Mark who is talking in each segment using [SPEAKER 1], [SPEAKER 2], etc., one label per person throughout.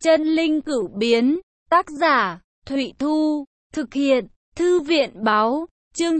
[SPEAKER 1] Chân linh cửu biến, tác giả, Thụy Thu, thực hiện, Thư viện báo, chương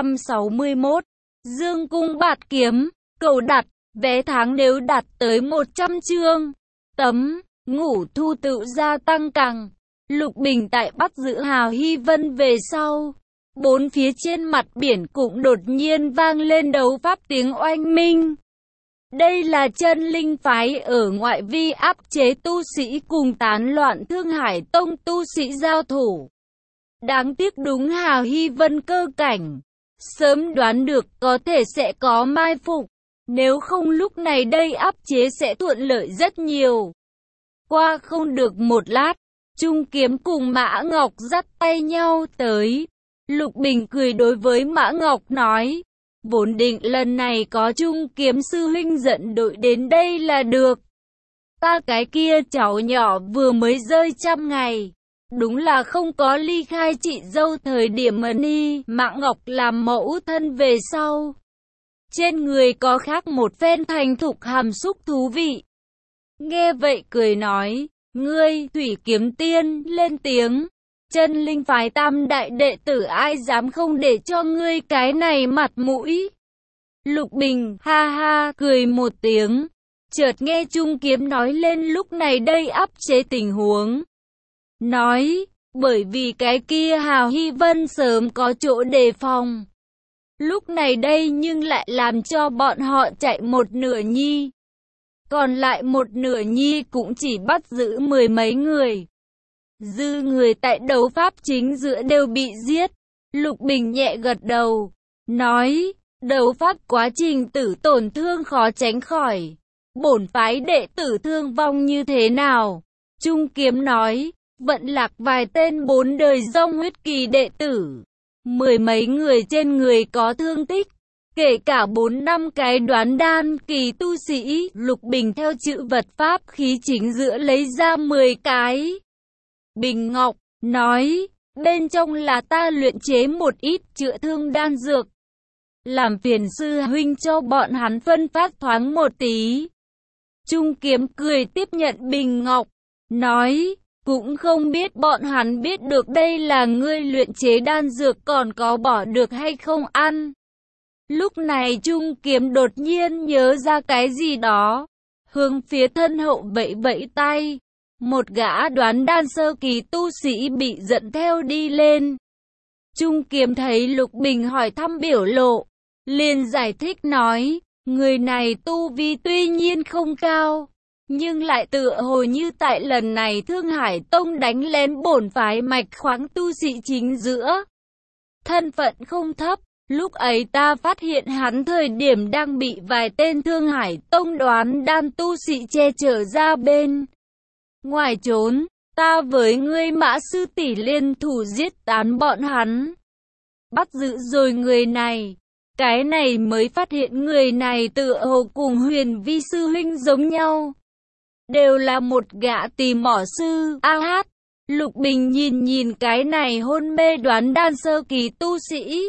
[SPEAKER 1] 961, Dương cung bạt kiếm, cầu đặt, vé tháng nếu đạt tới 100 chương, tấm, ngũ thu tự gia tăng càng. Lục Bình tại bắt giữ Hào Hy Vân về sau, bốn phía trên mặt biển cũng đột nhiên vang lên đấu pháp tiếng oanh minh. Đây là chân linh phái ở ngoại vi áp chế tu sĩ cùng tán loạn Thương Hải Tông tu sĩ giao thủ. Đáng tiếc đúng Hào Hy Vân cơ cảnh, sớm đoán được có thể sẽ có mai phục, nếu không lúc này đây áp chế sẽ thuận lợi rất nhiều. Qua không được một lát, Trung Kiếm cùng Mã Ngọc dắt tay nhau tới. Lục Bình cười đối với Mã Ngọc nói, vốn định lần này có Trung Kiếm sư huynh dẫn đội đến đây là được. Ta cái kia cháu nhỏ vừa mới rơi 100 ngày, đúng là không có ly khai chị dâu thời điểm mà ni Mã Ngọc làm mẫu thân về sau. Trên người có khác một phen thành thục hàm xúc thú vị. Nghe vậy cười nói, ngươi, Thủy Kiếm Tiên, lên tiếng. Chân linh phái tam đại đệ tử ai dám không để cho ngươi cái này mặt mũi. Lục Bình, ha ha, cười một tiếng. Chợt nghe Trung Kiếm nói lên lúc này đây áp chế tình huống. Nói, bởi vì cái kia Hào Hy Vân sớm có chỗ đề phòng. Lúc này đây nhưng lại làm cho bọn họ chạy một nửa nhi. Còn lại một nửa nhi cũng chỉ bắt giữ 10 mấy người. Dư người tại đấu pháp chính giữa đều bị giết. Lục Bình nhẹ gật đầu, nói, đấu pháp quá trình tử tổn thương khó tránh khỏi. Bổn phái đệ tử thương vong như thế nào? Trung Kiếm nói, vận lạc vài tên 4 đời dòng huyết kỳ đệ tử. 10 mấy người trên người có thương tích. Kể cả 4-5 cái đoán đan kỳ tu sĩ. Lục Bình theo chữ vật pháp khí chính giữa lấy ra 10 cái. Bình ngọc, nói, bên trong là ta luyện chế một ít chữa thương đan dược. Làm phiền sư huynh cho bọn hắn phân phát thoáng một tí. Trung Kiếm cười tiếp nhận bình ngọc, nói, cũng không biết bọn hắn biết được đây là ngươi luyện chế đan dược còn có bỏ được hay không ăn. Lúc này Trung Kiếm đột nhiên nhớ ra cái gì đó, hướng phía thân hậu vẫy vẫy tay. Một gã đoán đan sơ kỳ tu sĩ bị dẫn theo đi lên. Trung Kiếm thấy Lục Bình hỏi thăm biểu lộ, liền giải thích nói, người này tu vi tuy nhiên không cao, nhưng lại tựa hồ như tại lần này Thương Hải Tông đánh lén bổn phái mạch khoáng tu sĩ chính giữa. Thân phận không thấp, lúc ấy ta phát hiện hắn thời điểm đang bị vài tên Thương Hải Tông đoán đan tu sĩ che chở ra bên ngoài trốn, ta với ngươi Mã sư tỷ liên thủ giết tán bọn hắn. Bắt giữ rồi người này, cái này mới phát hiện người này tựa hồ cùng Huyền Vi sư huynh giống nhau. Đều là một gã tỳ mỏ sư. A hát, Lục Bình nhìn nhìn cái này hôn mê đoán đan sơ kỳ tu sĩ.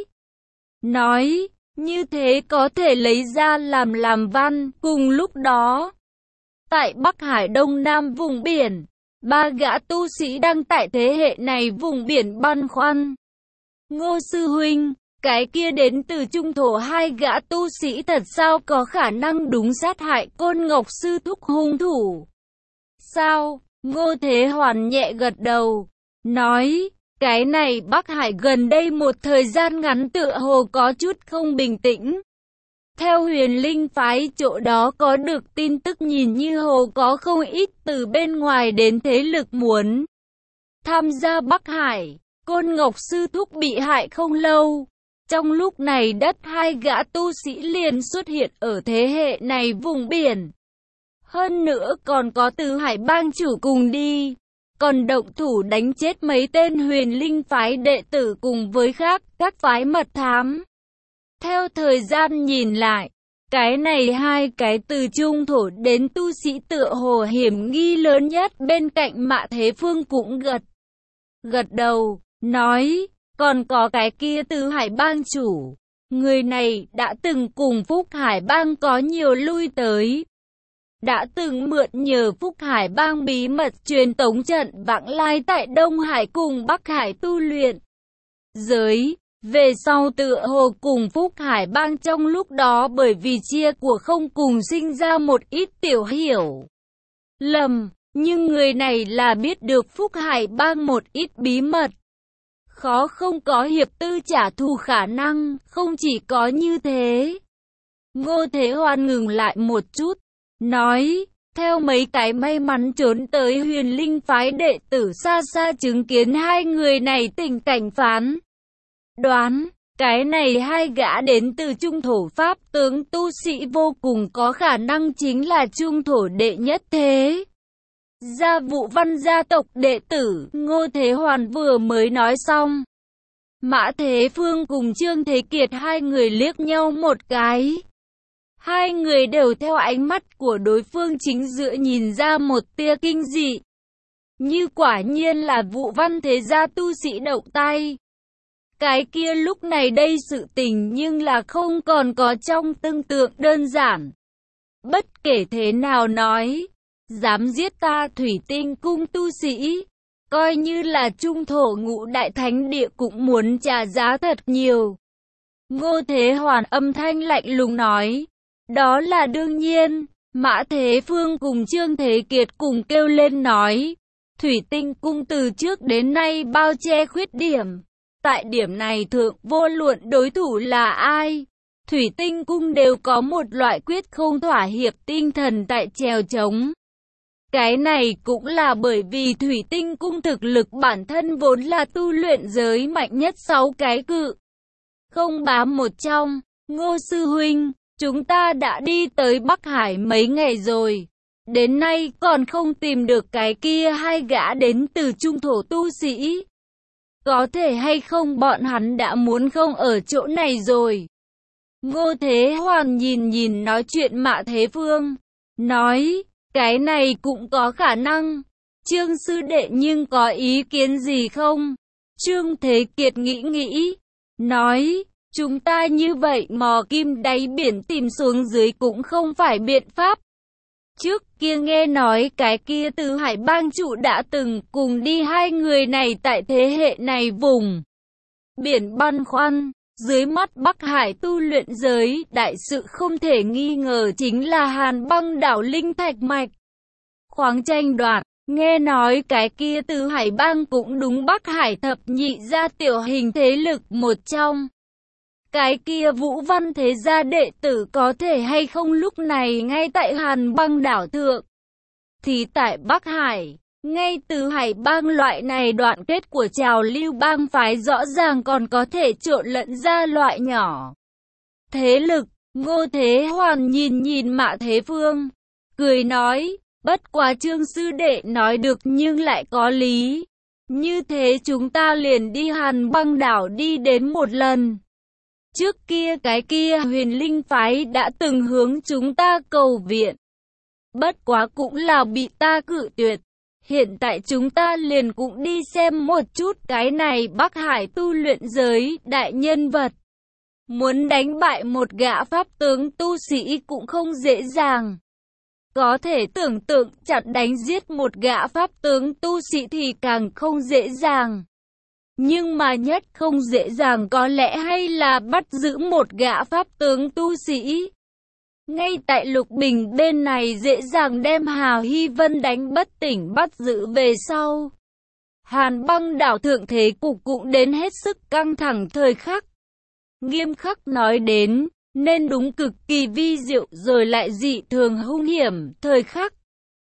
[SPEAKER 1] Nói, như thế có thể lấy ra làm văn. Cùng lúc đó, tại Bắc Hải Đông Nam vùng biển, 3 gã tu sĩ đang tại thế hệ này vùng biển băn khoăn. Ngô sư huynh, cái kia đến từ trung thổ 2 gã tu sĩ thật sao có khả năng đúng sát hại Côn Ngọc sư thúc hung thủ? Sao? Ngô Thế Hoàn nhẹ gật đầu, nói, cái này Bắc Hải gần đây một thời gian ngắn tựa hồ có chút không bình tĩnh. Theo Huyền Linh phái chỗ đó có được tin tức nhìn như hồ có không ít từ bên ngoài đến thế lực muốn tham gia Bắc Hải. Côn Ngọc sư thúc bị hại không lâu. Trong lúc này đất 2 gã tu sĩ liền xuất hiện ở thế hệ này vùng biển. Hơn nữa còn có Tứ Hải bang chủ cùng đi. Còn động thủ đánh chết mấy tên Huyền Linh phái đệ tử cùng với khác các phái mật thám. Theo thời gian nhìn lại, cái này 2 cái từ trung thổ đến tu sĩ tựa hồ hiểm nghi lớn nhất. Bên cạnh Mã Thế Phương cũng gật đầu, nói, còn có cái kia Tứ Hải bang chủ. Người này đã từng cùng Phúc Hải bang có nhiều lui tới. đã từng mượn nhờ Phúc Hải Bang bí mật truyền tống trận vãng lai tại Đông Hải cùng Bắc Hải tu luyện giới. Về sau tựa hồ cùng Phúc Hải Bang trong lúc đó bởi vì chia của không cùng sinh ra một ít tiểu hiểu lầm, nhưng người này là biết được Phúc Hải Bang một ít bí mật. Khó không có hiệp tư trả thù khả năng, không chỉ có như thế. Ngô Thế Hoan ngừng lại một chút, nói, theo mấy cái may mắn trốn tới Huyền Linh phái đệ tử xa xa chứng kiến hai người này tình cảnh phán đoán, cái này hai gã đến từ trung thổ pháp tướng tu sĩ vô cùng có khả năng chính là trung thổ đệ nhất thế gia Vũ Văn gia tộc đệ tử. Ngô Thế Hoàn vừa mới nói xong, Mã Thế Phương cùng Trương Thế Kiệt hai người liếc nhau một cái. Hai người đều theo ánh mắt của đối phương chính giữa nhìn ra một tia kinh dị. Như quả nhiên là Vũ Văn thế gia tu sĩ động tay. Cái kia lúc này đây sự tình nhưng là không còn có trong tưởng tượng đơn giản. Bất kể thế nào nói, dám giết ta Thủy Tinh cung tu sĩ, coi như là trung thổ ngũ đại thánh địa cũng muốn trả giá thật nhiều. Ngô Thế Hoàn âm thanh lạnh lùng nói, đó là đương nhiên. Mã Thế Phương cùng Trương Thế Kiệt cùng kêu lên nói, Thủy Tinh cung từ trước đến nay bao che khuyết điểm. Tại điểm này thượng vô luận đối thủ là ai, Thủy Tinh cung đều có một loại quyết không thỏa hiệp tinh thần tại chèo chống. Cái này cũng là bởi vì Thủy Tinh cung thực lực bản thân vốn là tu luyện giới mạnh nhất 6 cái cự không bám một trong. Ngô sư huynh, chúng ta đã đi tới Bắc Hải mấy ngày rồi, đến nay còn không tìm được cái kia hai gã đến từ trung thổ tu sĩ. Có thể hay không bọn hắn đã muốn không ở chỗ này rồi. Ngô Thế Hoàn nhìn nói chuyện Mã Thế Phương, nói, cái này cũng có khả năng. Trương sư đệ nhưng có ý kiến gì không? Trương Thế Kiệt nghĩ, nói, chúng ta như vậy mò kim đáy biển tìm xuống dưới cũng không phải biện pháp. Trước kia nghe nói cái kia Tứ Hải Bang chủ đã từng cùng đi hai người này tại thế hệ này vùng biển băn khoăn. Dưới mắt Bắc Hải tu luyện giới, đại sự không thể nghi ngờ chính là Hàn Băng đảo linh thạch mạch khoáng tranh đoạt. Nghe nói cái kia Tứ Hải Bang cũng đúng Bắc Hải thập nhị gia tiểu hình thế lực một trong. Cái kia Vũ Văn thế gia đệ tử có thể hay không lúc này ngay tại Hàn Băng đảo thượng. Thì tại Bắc Hải, ngay Tứ Hải Bang loại này đoạn kết của trào lưu bang phái rõ ràng còn có thể trộn lẫn ra loại nhỏ thế lực. Ngô Thế Hoàn nhìn Mã Thế Phương, cười nói, bất quá Trương sư đệ nói được nhưng lại có lý. Như thế chúng ta liền đi Hàn Băng đảo đi đến một lần. Trước kia cái kia Huyền Linh phái đã từng hướng chúng ta cầu viện, bất quá cũng là bị ta cự tuyệt. Hiện tại chúng ta liền cũng đi xem một chút cái này Bắc Hải tu luyện giới đại nhân vật. Muốn đánh bại một gã pháp tướng tu sĩ cũng không dễ dàng. Có thể tưởng tượng chặt đánh giết một gã pháp tướng tu sĩ thì càng không dễ dàng. Nhưng mà nhất không dễ dàng có lẽ hay là bắt giữ một gã pháp tướng tu sĩ. Ngay tại Lục Bình bên này dễ dàng đem Hà Hy Vân đánh bất tỉnh bắt giữ về sau. Hàn Băng đảo thượng thế cục cũng đến hết sức căng thẳng thời khắc. Nghiêm khắc nói đến, nên đúng cực kỳ vi diệu rồi lại dị thường hung hiểm thời khắc.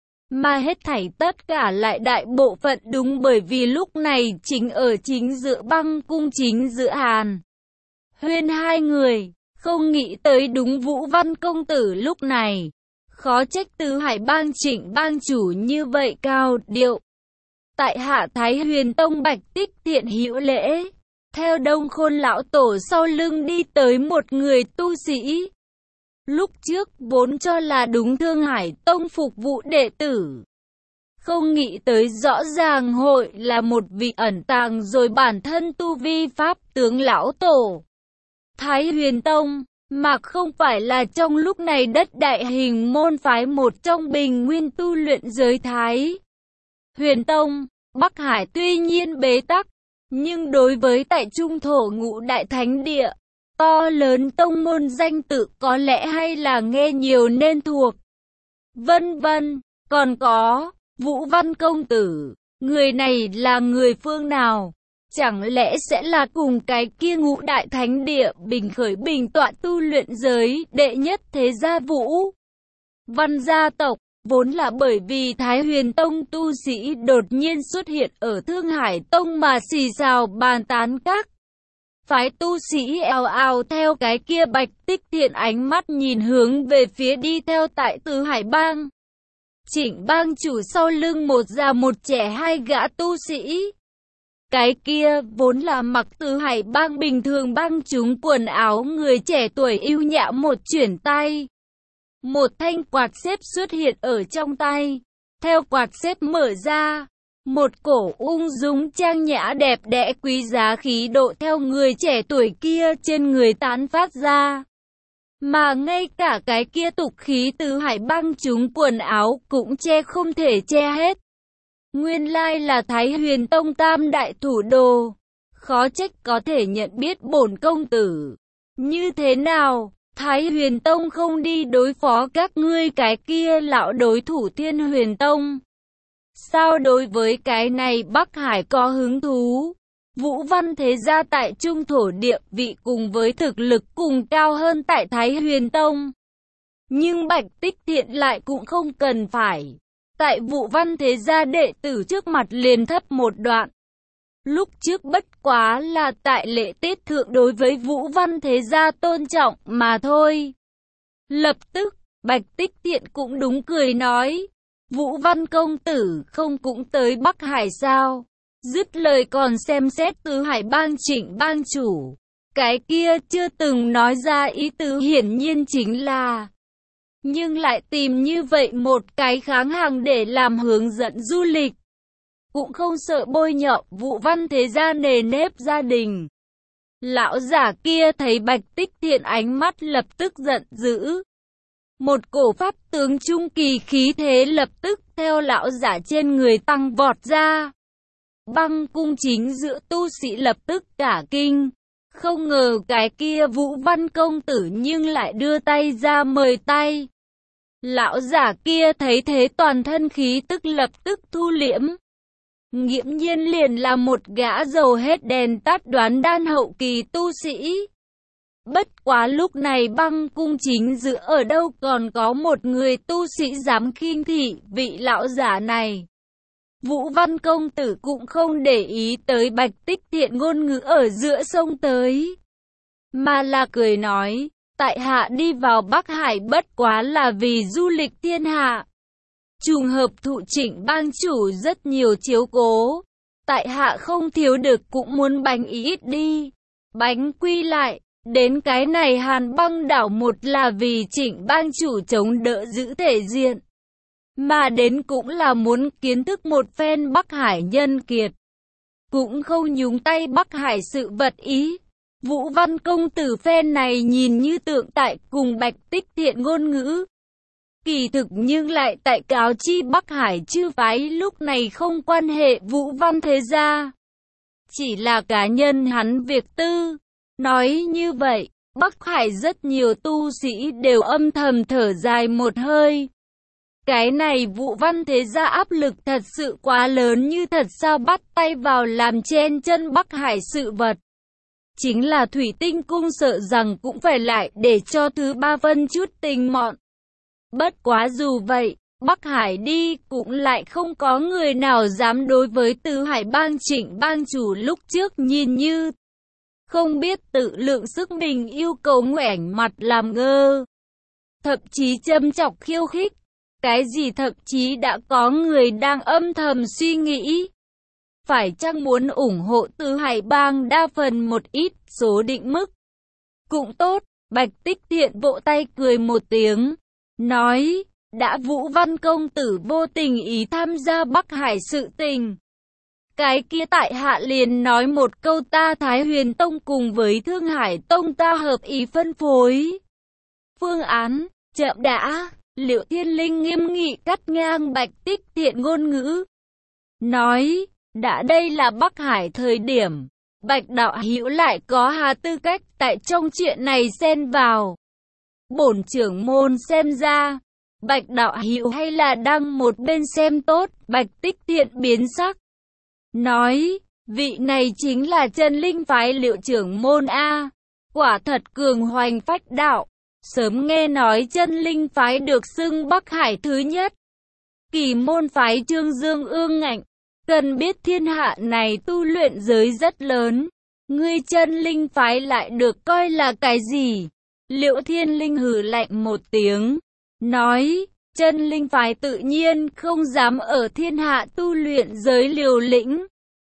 [SPEAKER 1] Mà hết thảy tất cả lại đại bộ phận đúng bởi vì lúc này chính ở chính giữa Băng cung chính giữa Hàn Huyên hai người. Không nghĩ tới đúng Vũ Văn công tử lúc này. Khó trách Tứ Hải Bang Trịnh bang chủ như vậy cao điệu. Tại Hạ Thái Huyền Tông Bạch Tích Thiện hữu lễ. Theo Đông Khôn lão tổ sau lưng đi tới một người tu sĩ. Lúc trước vốn cho là đúng Thương Hải Tông phục vụ đệ tử. Không nghĩ tới rõ ràng hội là một vị ẩn tàng rồi bản thân tu vi pháp tướng lão tổ. Thái Huyền Tông, mà không phải là trong lúc này đất Đại Hình môn phái một trong bình nguyên tu luyện giới Thái Huyền Tông. Bắc Hải tuy nhiên bế tắc, nhưng đối với tại trung thổ ngũ đại thánh địa, to lớn tông môn danh tự có lẽ hay là nghe nhiều nên thuộc. Vân vân, còn có Vũ Văn công tử, người này là người phương nào? Chẳng lẽ sẽ là cùng cái kia ngũ đại thánh địa bình khởi bình tọa tu luyện giới đệ nhất thế gia Vũ Văn gia tộc? Vốn là bởi vì Thái Huyền Tông tu sĩ đột nhiên xuất hiện ở Thương Hải Tông mà xì xào bàn tán các phái tu sĩ ào ào theo cái kia Bạch Tích Thiện ánh mắt nhìn hướng về phía đi theo tại Tứ Hải Bang. Trịnh bang chủ sau lưng một già một trẻ hai gã tu sĩ. Cái kia vốn là mặc Tứ Hải Bang bình thường bang chúng quần áo người trẻ tuổi yêu nhã một chuyển tay. Một thanh quạt xếp xuất hiện ở trong tay. Theo quạt xếp mở ra, một cổ ung dung trang nhã đẹp đẽ quý giá khí độ theo người trẻ tuổi kia trên người tán phát ra. Mà ngay cả cái kia tục khí Tứ Hải Bang chúng quần áo cũng che không thể che hết. Nguyên lai là Thái Huyền Tông tam đại thủ đồ. Khó trách có thể nhận biết bổn công tử. Như thế nào, Thái Huyền Tông không đi đối phó các ngươi cái kia lão đối thủ Thiên Huyền Tông? Sao đối với cái này Bắc Hải có hứng thú? Vũ Văn thế gia tại trung thổ địa vị cùng với thực lực cùng cao hơn tại Thái Huyền Tông. Nhưng Bạch Tích Thiện lại cũng không cần phải. Tại Vũ Văn thế gia đệ tử trước mặt liền thấp một đoạn. Lúc trước bất quá là tại lễ tiết thượng đối với Vũ Văn thế gia tôn trọng mà thôi. Lập tức, Bạch Tích Thiện cũng đúng cười nói. Vũ Văn công tử không cũng tới Bắc Hải sao? Dứt lời còn xem xét Tứ Hải Bang Trịnh bang chủ. Cái kia chưa từng nói ra ý tứ hiển nhiên chính là. Nhưng lại tìm như vậy một cái kháng hàng để làm hướng dẫn du lịch. Cũng không sợ bôi nhọ Vũ Văn thế gia nề nếp gia đình. Lão giả kia thấy Bạch Tích Thiện ánh mắt lập tức giận dữ. Một cổ pháp tướng trung kỳ khí thế lập tức theo lão giả trên người tăng vọt ra. Băng cung chính giữa tu sĩ lập tức cả kinh. Không ngờ cái kia Vũ Văn công tử nhưng lại đưa tay ra mời tay. Lão giả kia thấy thế toàn thân khí tức lập tức thu liễm. Nghiễm nhiên liền là một gã dầu hết đèn tắt đoán đan hậu kỳ tu sĩ. Bất quá lúc này băng cung chính giữa ở đâu còn có một người tu sĩ dám khinh thị vị lão giả này. Vũ Văn công tử cũng không để ý tới Bạch Tích Thiện ngôn ngữ ở giữa sông tới. Mà là cười nói, tại hạ đi vào Bắc Hải bất quá là vì du lịch thiên hạ. Trùng hợp thụ Trịnh bang chủ rất nhiều chiếu cố. Tại hạ không thiếu được cũng muốn bánh ít đi. Bánh quy lại, đến cái này Hàn Băng đảo một là vì Trịnh bang chủ chống đỡ giữ thể diện. Mà đến cũng là muốn kiến thức một phen Bắc Hải nhân kiệt. Cũng không nhúng tay Bắc Hải sự vật ý. Vũ Văn công tử phen này nhìn như tượng tại cùng Bạch Tích Thiện ngôn ngữ. Kỳ thực nhưng lại tại cáo chi Bắc Hải chư phái lúc này không quan hệ Vũ Văn thế gia. Chỉ là cá nhân hắn việc tư. Nói như vậy, Bắc Hải rất nhiều tu sĩ đều âm thầm thở dài một hơi. Cái này Vũ Văn thế gia áp lực thật sự quá lớn như thật sao bắt tay vào làm chen chân Bắc Hải sự vật. Chính là Thủy Tinh Cung sợ rằng cũng phải lại để cho thứ ba phân chút tình mọn. Bất quá dù vậy, Bắc Hải đi cũng lại không có người nào dám đối với Tứ Hải Bang Trịnh bang chủ lúc trước nhìn như không biết tự lượng sức mình yêu cầu ngoảnh mặt làm ngơ. Thậm chí châm chọc khiêu khích. Cái gì thậm chí đã có người đang âm thầm suy nghĩ. Phải chăng muốn ủng hộ Tứ Hải Bang đa phần một ít số định mức. Cũng tốt, Bạch Tích Thiện vỗ tay cười một tiếng. Nói, đã Vũ Văn công tử vô tình ý tham gia Bắc Hải sự tình. Cái kia tại hạ liền nói một câu, ta Thái Huyền Tông cùng với Thương Hải Tông ta hợp ý phân phối phương án. Chậm đã, Liệu Thiên Linh nghiêm nghị cắt ngang Bạch Tích Thiện ngôn ngữ. Nói, đã đây là Bắc Hải thời điểm, Bạch đạo hữu lại có hà tư cách tại trong chuyện này xen vào. Bổn trưởng môn xem ra, Bạch đạo hữu hay là đang một bên xem tốt. Bạch Tích Thiện biến sắc. Nói, vị này chính là chân linh phái Liệu trưởng môn A. Quả thật cường hoành phách đạo. Sớm nghe nói chân linh phái được xưng Bắc Hải thứ nhất. Kỳ môn phái Trương Dương ương ngạnh. Cần biết thiên hạ này tu luyện giới rất lớn. Ngươi chân linh phái lại được coi là cái gì? Liệu Thiên Linh hừ lạnh một tiếng. Nói, chân linh phái tự nhiên không dám ở thiên hạ tu luyện giới liều lĩnh.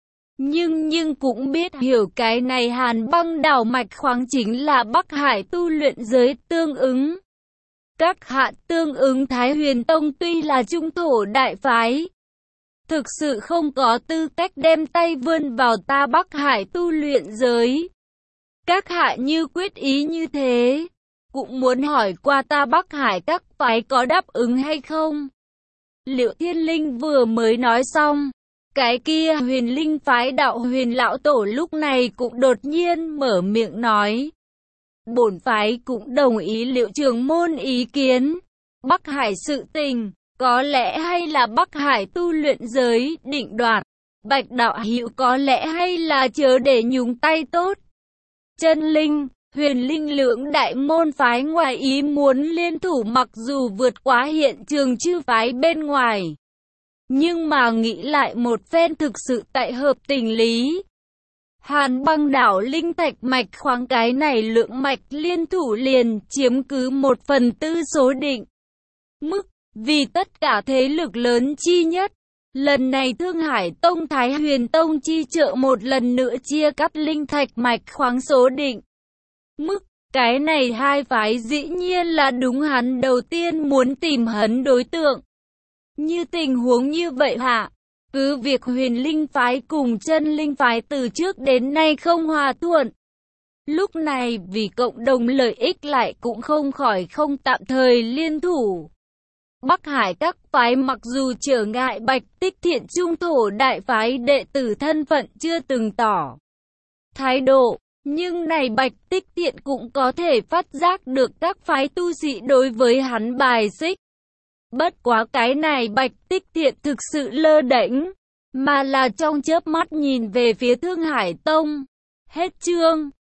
[SPEAKER 1] Nhưng cũng biết hiểu cái này Hàn Băng đảo mạch khoáng chính là Bắc Hải tu luyện giới tương ứng. Các hạ tương ứng Thái Huyền Tông tuy là trung thổ đại phái, thực sự không có tư cách đem tay vươn vào ta Bắc Hải tu luyện giới. Các hạ như quyết ý như thế, cũng muốn hỏi qua ta Bắc Hải các phái có đáp ứng hay không? Liệu Thiên Linh vừa mới nói xong, cái kia Huyền Linh phái đạo Huyền lão tổ lúc này cũng đột nhiên mở miệng nói. Bổn phái cũng đồng ý Liệu trưởng môn ý kiến. Bắc Hải sự tình, có lẽ hay là Bắc Hải tu luyện giới định đoạt. Bạch đạo hữu có lẽ hay là chớ để nhúng tay tốt. Chân linh, Huyền Linh lưỡng đại môn phái ngoài ý muốn liên thủ, mặc dù vượt quá hiện trường chư phái bên ngoài, nhưng mà nghĩ lại một phen thực sự tại hợp tình lý. Hàn Băng đảo linh thạch mạch khoáng cái này lượng mạch liên thủ liền chiếm cứ 1/4 số định mức, vì tất cả thế lực lớn chi nhất. Lần này Thương Hải Tông Thái Huyền Tông chi trợ một lần nữa chia cắt linh thạch mạch khoáng số định mức. Cái này hai phái dĩ nhiên là đúng hắn đầu tiên muốn tìm hấn đối tượng. Như tình huống như vậy hả? Cứ việc Huyền Linh phái cùng chân linh phái từ trước đến nay không hòa thuận, lúc này vì cộng đồng lợi ích lại cũng không khỏi không tạm thời liên thủ. Bắc Hải các phái mặc dù trở ngại Bạch Tích Thiện trung thổ đại phái đệ tử thân phận chưa từng tỏ thái độ, nhưng này Bạch Tích Thiện cũng có thể phát giác được các phái tu sĩ đối với hắn bài xích. Bất quá cái này Bạch Tích Thiện thực sự lơ đễnh, mà là trong chớp mắt nhìn về phía Thương Hải Tông. Hết chương.